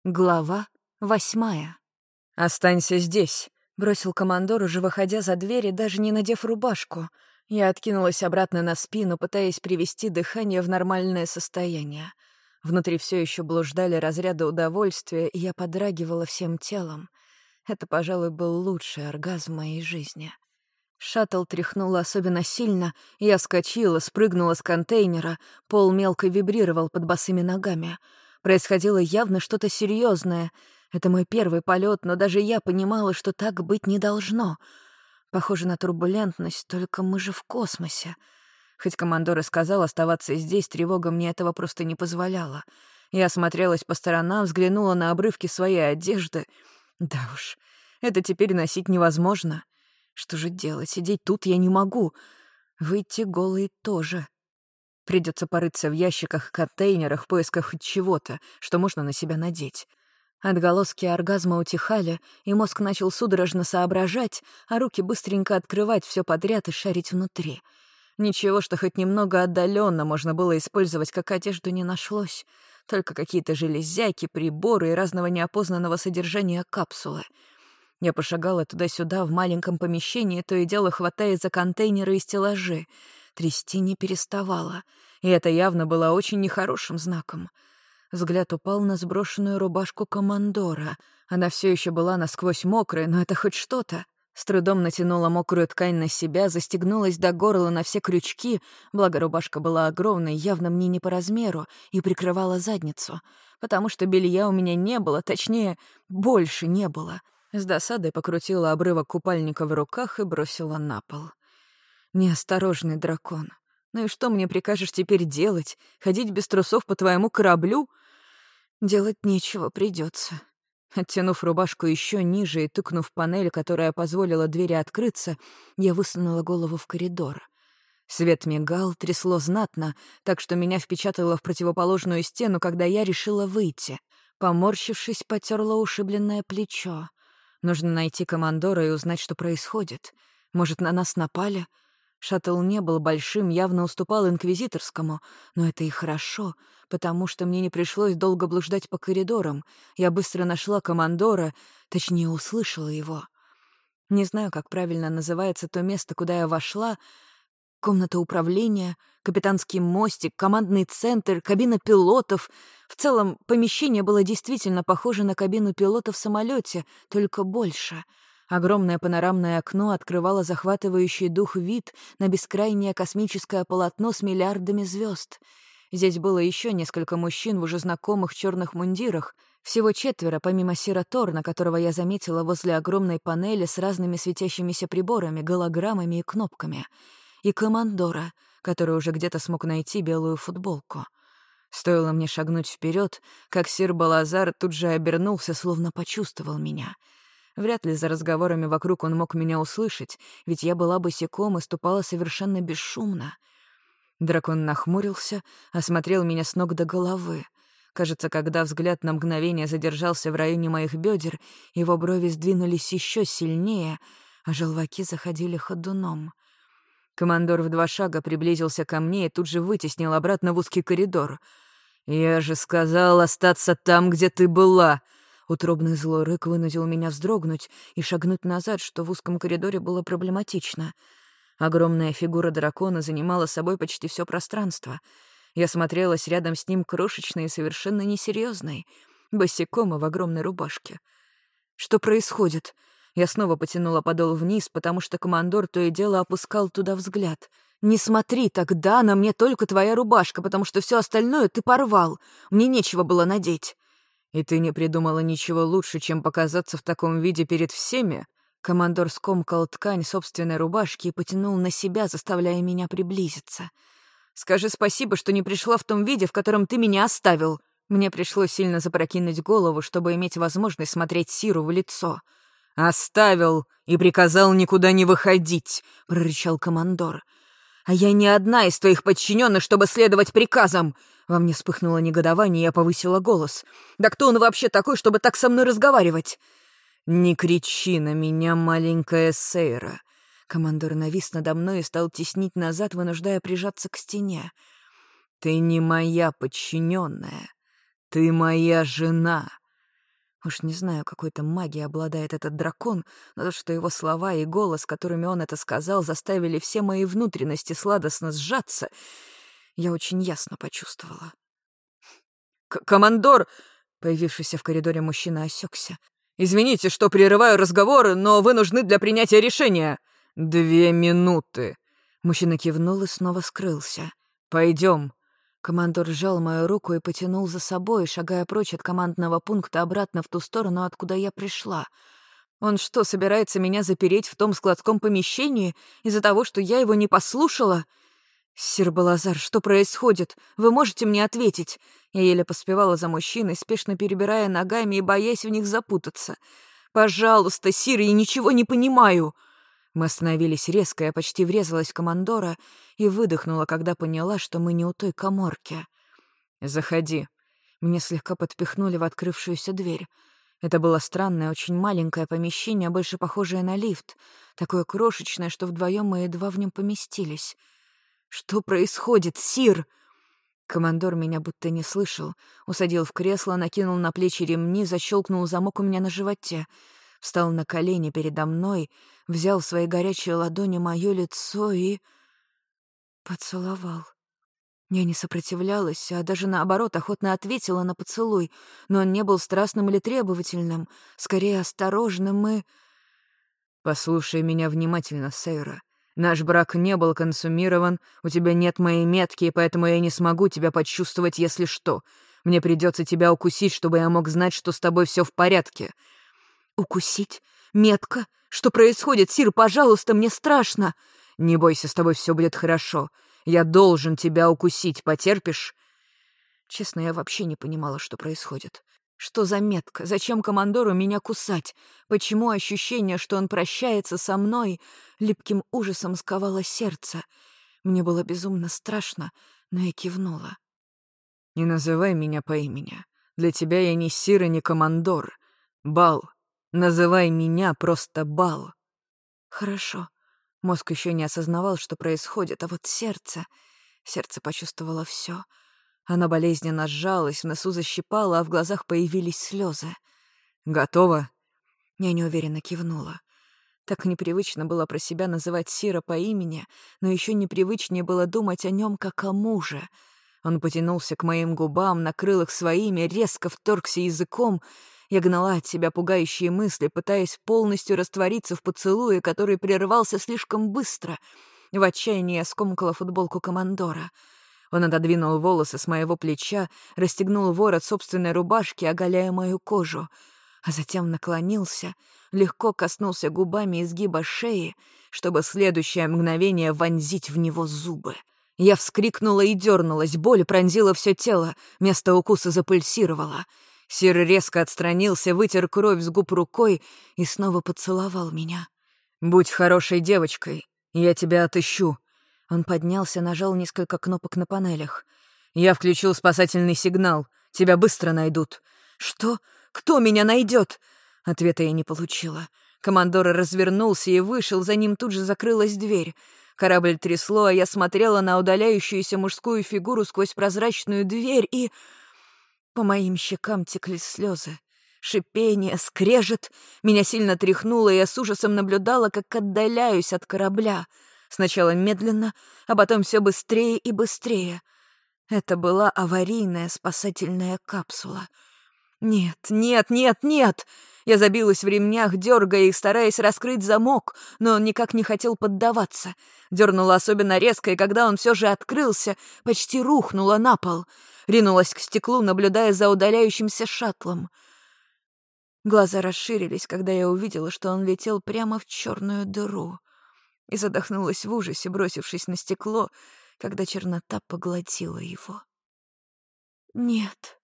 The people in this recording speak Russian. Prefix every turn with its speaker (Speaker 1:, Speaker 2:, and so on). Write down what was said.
Speaker 1: Глава 8. «Останься здесь», — бросил командор, уже выходя за дверь и даже не надев рубашку. Я откинулась обратно на спину, пытаясь привести дыхание в нормальное состояние. Внутри все еще блуждали разряды удовольствия, и я подрагивала всем телом. Это, пожалуй, был лучший оргазм в моей жизни. Шаттл тряхнуло особенно сильно, и я вскочила, спрыгнула с контейнера, пол мелко вибрировал под босыми ногами. Происходило явно что-то серьезное. Это мой первый полет, но даже я понимала, что так быть не должно. Похоже на турбулентность, только мы же в космосе. Хоть командор и сказал оставаться здесь, тревога мне этого просто не позволяла. Я осмотрелась по сторонам, взглянула на обрывки своей одежды. Да уж, это теперь носить невозможно. Что же делать? Сидеть тут я не могу. Выйти голой тоже. Придется порыться в ящиках и контейнерах в поисках хоть чего-то, что можно на себя надеть. Отголоски оргазма утихали, и мозг начал судорожно соображать, а руки быстренько открывать все подряд и шарить внутри. Ничего, что хоть немного отдаленно можно было использовать как одежду, не нашлось. Только какие-то железяки, приборы и разного неопознанного содержания капсулы. Я пошагала туда-сюда в маленьком помещении, то и дело хватаясь за контейнеры и стеллажи. Трясти не переставала, и это явно было очень нехорошим знаком. Взгляд упал на сброшенную рубашку командора. Она все еще была насквозь мокрая, но это хоть что-то. С трудом натянула мокрую ткань на себя, застегнулась до горла на все крючки, благо рубашка была огромной, явно мне не по размеру, и прикрывала задницу, потому что белья у меня не было, точнее, больше не было. С досадой покрутила обрывок купальника в руках и бросила на пол. Неосторожный дракон. Ну и что мне прикажешь теперь делать? Ходить без трусов по твоему кораблю? Делать нечего, придется. Оттянув рубашку еще ниже и тыкнув панель, которая позволила двери открыться, я высунула голову в коридор. Свет мигал, трясло знатно, так что меня впечатало в противоположную стену, когда я решила выйти. Поморщившись, потерла ушибленное плечо. Нужно найти командора и узнать, что происходит. Может, на нас напали? Шаттл не был большим, явно уступал инквизиторскому, но это и хорошо, потому что мне не пришлось долго блуждать по коридорам. Я быстро нашла командора, точнее, услышала его. Не знаю, как правильно называется то место, куда я вошла. Комната управления, капитанский мостик, командный центр, кабина пилотов. В целом, помещение было действительно похоже на кабину пилота в самолете, только больше. Огромное панорамное окно открывало захватывающий дух вид на бескрайнее космическое полотно с миллиардами звезд. Здесь было еще несколько мужчин в уже знакомых черных мундирах, всего 4, помимо Сира Торна, которого я заметила возле огромной панели с разными светящимися приборами, голограммами и кнопками, и командора, который уже где-то смог найти белую футболку. Стоило мне шагнуть вперед, как сир Балазар тут же обернулся, словно почувствовал меня. Вряд ли за разговорами вокруг он мог меня услышать, ведь я была босиком и ступала совершенно бесшумно. Дракон нахмурился, осмотрел меня с ног до головы. Кажется, когда взгляд на мгновение задержался в районе моих бедер, его брови сдвинулись еще сильнее, а желваки заходили ходуном. Командор в 2 шага приблизился ко мне и тут же вытеснил обратно в узкий коридор. «Я же сказал остаться там, где ты была!» Утробный злой рык вынудил меня вздрогнуть и шагнуть назад, что в узком коридоре было проблематично. Огромная фигура дракона занимала собой почти все пространство. Я смотрелась рядом с ним крошечной и совершенно несерьезной, босиком и в огромной рубашке. «Что происходит?» Я снова потянула подол вниз, потому что командор то и дело опускал туда взгляд. «Не смотри тогда, на мне только твоя рубашка, потому что все остальное ты порвал. Мне нечего было надеть». «И ты не придумала ничего лучше, чем показаться в таком виде перед всеми?» Командор скомкал ткань собственной рубашки и потянул на себя, заставляя меня приблизиться. «Скажи спасибо, что не пришла в том виде, в котором ты меня оставил». Мне пришлось сильно запрокинуть голову, чтобы иметь возможность смотреть Сиру в лицо. «Оставил и приказал никуда не выходить», — прорычал командор. «А я не одна из твоих подчиненных, чтобы следовать приказам!» Во мне вспыхнуло негодование, и я повысила голос. «Да кто он вообще такой, чтобы так со мной разговаривать?» «Не кричи на меня, маленькая Сейра!» Командор навис надо мной и стал теснить назад, вынуждая прижаться к стене. «Ты не моя подчиненная. Ты моя жена. Уж не знаю, какой-то магией обладает этот дракон, но то, что его слова и голос, которыми он это сказал, заставили все мои внутренности сладостно сжаться, я очень ясно почувствовала. «Командор!» — появившийся в коридоре мужчина осекся. «Извините, что прерываю разговоры, но вы нужны для принятия решения. 2 минуты!» Мужчина кивнул и снова скрылся. «Пойдем». Командор сжал мою руку и потянул за собой, шагая прочь от командного пункта обратно в ту сторону, откуда я пришла. Он что, собирается меня запереть в том складском помещении из-за того, что я его не послушала? «Сир Балазар, что происходит? Вы можете мне ответить?» Я еле поспевала за мужчиной, спешно перебирая ногами и боясь в них запутаться. «Пожалуйста, сир, я ничего не понимаю!» Мы остановились резко, я почти врезалась в командора и выдохнула, когда поняла, что мы не у той каморки. «Заходи». Мне слегка подпихнули в открывшуюся дверь. Это было странное, очень маленькое помещение, больше похожее на лифт. Такое крошечное, что вдвоем мы едва в нем поместились. «Что происходит, сир?» Командор меня будто не слышал. Усадил в кресло, накинул на плечи ремни, защелкнул замок у меня на животе. Встал на колени передо мной, взял в свои горячие ладони мое лицо и... поцеловал. Я не сопротивлялась, а даже наоборот охотно ответила на поцелуй, но он не был страстным или требовательным, скорее осторожным и... «Послушай меня внимательно, Сейра. Наш брак не был консумирован, у тебя нет моей метки, и поэтому я не смогу тебя почувствовать, если что. Мне придется тебя укусить, чтобы я мог знать, что с тобой все в порядке». «Укусить? Метка? Что происходит, сир? Пожалуйста, мне страшно!» «Не бойся, с тобой все будет хорошо. Я должен тебя укусить, потерпишь?» Честно, я вообще не понимала, что происходит. Что за метка? Зачем командору меня кусать? Почему ощущение, что он прощается со мной, липким ужасом сковало сердце? Мне было безумно страшно, но я кивнула. «Не называй меня по имени. Для тебя я не сир и не командор. Бал. Называй меня просто Бал». «Хорошо». Мозг еще не осознавал, что происходит, а вот сердце... Сердце почувствовало все. Оно болезненно сжалось, в носу защипало, а в глазах появились слезы. «Готово?» Я неуверенно кивнула. Так непривычно было про себя называть Сира по имени, но еще непривычнее было думать о нем как о муже. Он потянулся к моим губам, накрыл их своими, резко вторгся языком. Я гнала от себя пугающие мысли, пытаясь полностью раствориться в поцелуе, который прервался слишком быстро. В отчаянии я скомкала футболку командора. Он отодвинул волосы с моего плеча, расстегнул ворот собственной рубашки, оголяя мою кожу, а затем наклонился, легко коснулся губами изгиба шеи, чтобы в следующее мгновение вонзить в него зубы. Я вскрикнула и дернулась, боль пронзила все тело, место укуса запульсировало. Сир резко отстранился, вытер кровь с губ рукой и снова поцеловал меня. «Будь хорошей девочкой, я тебя отыщу». Он поднялся, нажал несколько кнопок на панелях. «Я включил спасательный сигнал. Тебя быстро найдут». «Что? Кто меня найдет?» Ответа я не получила. Командор развернулся и вышел, за ним тут же закрылась дверь. Корабль трясло, а я смотрела на удаляющуюся мужскую фигуру сквозь прозрачную дверь, и... По моим щекам текли слезы. Шипение, скрежет. Меня сильно тряхнуло, и я с ужасом наблюдала, как отдаляюсь от корабля. Сначала медленно, а потом все быстрее и быстрее. Это была аварийная спасательная капсула. «Нет, нет, нет, нет!» Я забилась в ремнях, дергая их, стараясь раскрыть замок, но он никак не хотел поддаваться. Дернула особенно резко, и когда он все же открылся, почти рухнула на пол. Ринулась к стеклу, наблюдая за удаляющимся шаттлом. Глаза расширились, когда я увидела, что он летел прямо в черную дыру. И задохнулась в ужасе, бросившись на стекло, когда чернота поглотила его. «Нет».